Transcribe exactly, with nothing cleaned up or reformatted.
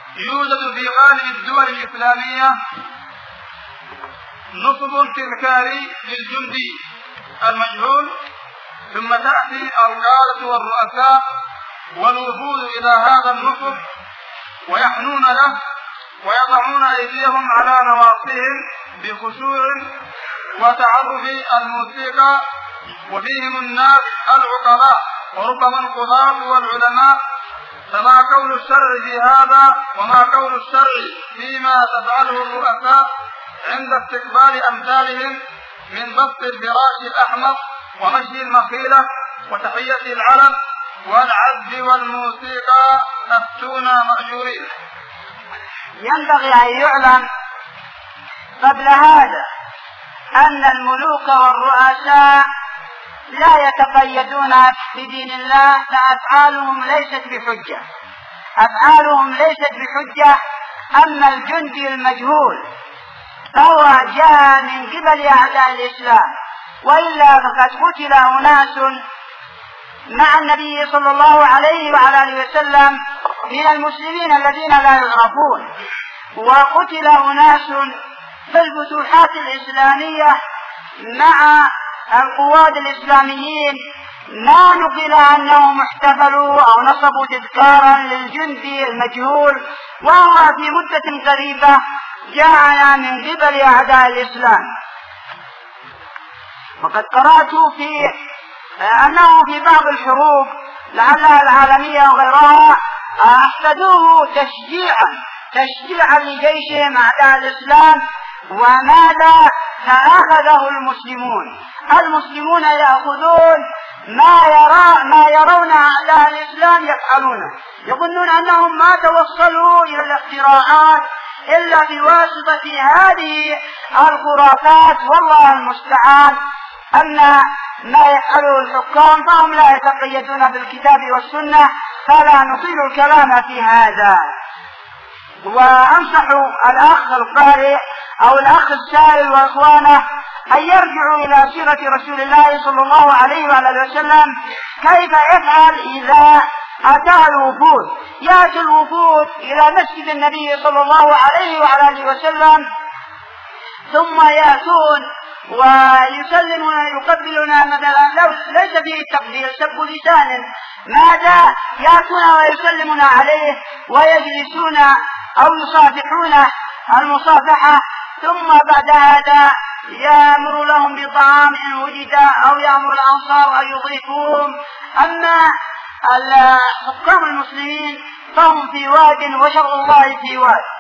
يوجد في غالب الدول الإسلامية نصب تذكاري للجندي المجهول، ثم تأتي القادة والرؤساء والوفود إلى هذا النصب ويحنون له ويضعون أيديهم على نواصيهم بخشوع وتعرف الموسيقى، وفيهم الناس العقلاء وربما القضاة والعلماء. فما قول الشرع في هذا، وما قول الشرع فيما تفعله الرؤساء عند استقبال أمثالهم من بسط الفراش الأحمر ومشي المخيلة وتحية العلم والعد والموسيقى؟ أفتونا مأجورين. ينبغي أن يعلم قبل هذا أن الملوك والرؤساء لا يتقيدون بدين الله، فأفعالهم ليست بحجة، أفعالهم ليست بحجة. أما الجندي المجهول فهو جاء من قبل أعداء الإسلام، وإلا فقد قتل أناس مع النبي صلى الله عليه وعلى آله وسلم من المسلمين الذين لا يعرفون، وقتل أناس في الفتوحات الإسلامية مع القواد الإسلاميين، ما نقل أنهم احتفلوا أو نصبوا تذكارا للجندي المجهول، وهو في مدة قريبة جاءنا من قبل أعداء الإسلام. وقد قرأت في أنه في بعض الحروب لعلها العالمية وغيرها أحسدوه تشجيعا تشجيعا لجيشهم أعداء الإسلام، وماذا فأخذه المسلمون. المسلمون يأخذون ما يرى ما يرون أعداء الإسلام يفعلونه، يظنون أنهم ما توصلوا إلى الاختراعات إلا بواسطة هذه الخرافات، والله المستعان. أما ما يفعله الحكام فهم لا يتقيدون بالكتاب والسنة، فلا نطيل الكلام في هذا. وأنصح الأخ القارئ أو الأخ السائل وإخوانه أن يرجعوا إلى سيرة رسول الله صلى الله عليه وعلى وسلم، كيف يفعل إذا أتى الوفود. يأتي الوفود إلى مسجد النبي صلى الله عليه وعلى وسلم، ثم يأتون ويسلمون يقبلون، مثلا ليس فيه التقبيل سب لسان، ماذا يأتون ويسلمون عليه ويجلسون أو يصافحون المصافحة، ثم بعد هذا يأمر لهم بطعام إن وجد، أو يأمر الأنصار أن يضيفوهم. أما حكام المسلمين فهم في واد وشرع الله في واد.